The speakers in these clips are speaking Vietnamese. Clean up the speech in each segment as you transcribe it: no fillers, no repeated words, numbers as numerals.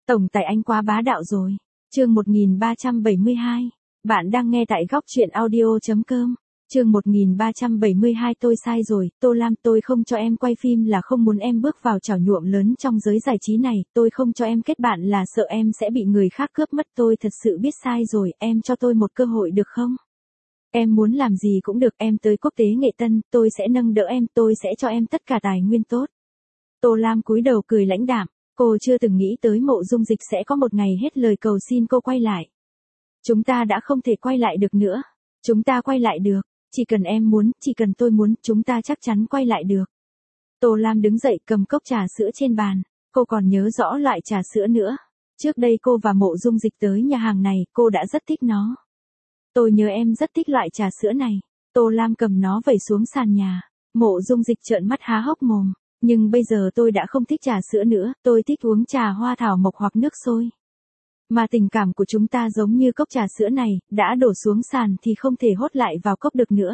Tổng tài anh quá bá đạo rồi. Chương 1372. Bạn đang nghe tại góc truyện audio.com. Chương 1372 tôi sai rồi, Tô Lam, tôi không cho em quay phim là không muốn em bước vào chảo nhuộm lớn trong giới giải trí này, tôi không cho em kết bạn là sợ em sẽ bị người khác cướp mất, tôi thật sự biết sai rồi, em cho tôi một cơ hội được không? Em muốn làm gì cũng được, em tới quốc tế nghệ tân, tôi sẽ nâng đỡ em, tôi sẽ cho em tất cả tài nguyên tốt. Tô Lam cúi đầu cười lãnh đạm, cô chưa từng nghĩ tới Mộ Dung Dịch sẽ có một ngày hết lời cầu xin cô quay lại. Chúng ta đã không thể quay lại được nữa. Chúng ta quay lại được, chỉ cần em muốn, chỉ cần tôi muốn, chúng ta chắc chắn quay lại được. Tô Lam đứng dậy cầm cốc trà sữa trên bàn, cô còn nhớ rõ loại trà sữa nữa. Trước đây cô và Mộ Dung Dịch tới nhà hàng này, cô đã rất thích nó. Tôi nhớ em rất thích loại trà sữa này. Tô Lam cầm nó vẩy xuống sàn nhà. Mộ Dung Dịch trợn mắt há hốc mồm. Nhưng bây giờ tôi đã không thích trà sữa nữa, tôi thích uống trà hoa thảo mộc hoặc nước sôi. Mà tình cảm của chúng ta giống như cốc trà sữa này, đã đổ xuống sàn thì không thể hốt lại vào cốc được nữa.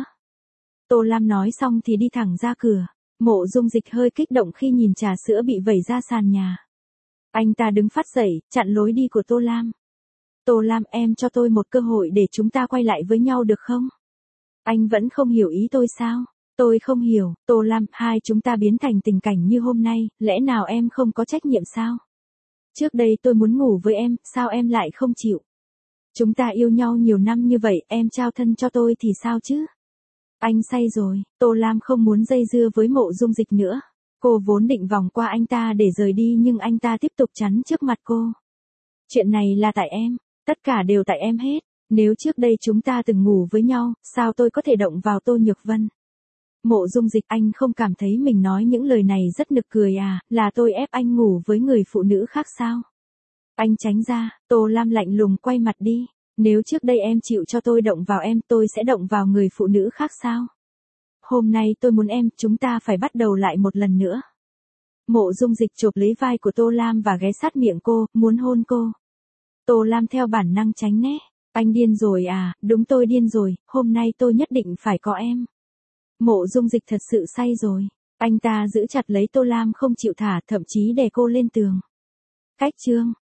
Tô Lam nói xong thì đi thẳng ra cửa. Mộ Dung Dịch hơi kích động khi nhìn trà sữa bị vẩy ra sàn nhà. Anh ta đứng phát dậy, chặn lối đi của Tô Lam. Tô Lam, em cho tôi một cơ hội để chúng ta quay lại với nhau được không? Anh vẫn không hiểu ý tôi sao? Tôi không hiểu, Tô Lam, hai chúng ta biến thành tình cảnh như hôm nay, lẽ nào em không có trách nhiệm sao? Trước đây tôi muốn ngủ với em, sao em lại không chịu? Chúng ta yêu nhau nhiều năm như vậy, em trao thân cho tôi thì sao chứ? Anh say rồi, Tô Lam không muốn dây dưa với Mộ Dung Dịch nữa. Cô vốn định vòng qua anh ta để rời đi nhưng anh ta tiếp tục chắn trước mặt cô. Chuyện này là tại em, tất cả đều tại em hết. Nếu trước đây chúng ta từng ngủ với nhau, sao tôi có thể động vào Tô Nhược Vân? Mộ Dung Dịch, anh không cảm thấy mình nói những lời này rất nực cười à, là tôi ép anh ngủ với người phụ nữ khác sao? Anh tránh ra, Tô Lam lạnh lùng quay mặt đi. Nếu trước đây em chịu cho tôi động vào em, tôi sẽ động vào người phụ nữ khác sao? Hôm nay tôi muốn em, chúng ta phải bắt đầu lại một lần nữa. Mộ Dung Dịch chộp lấy vai của Tô Lam và ghé sát miệng cô, muốn hôn cô. Tô Lam theo bản năng tránh né. Anh điên rồi à, đúng tôi điên rồi, hôm nay tôi nhất định phải có em. Mộ Dung Dịch thật sự say rồi. Anh ta giữ chặt lấy Tô Lam không chịu thả, thậm chí đè cô lên tường. Cách chương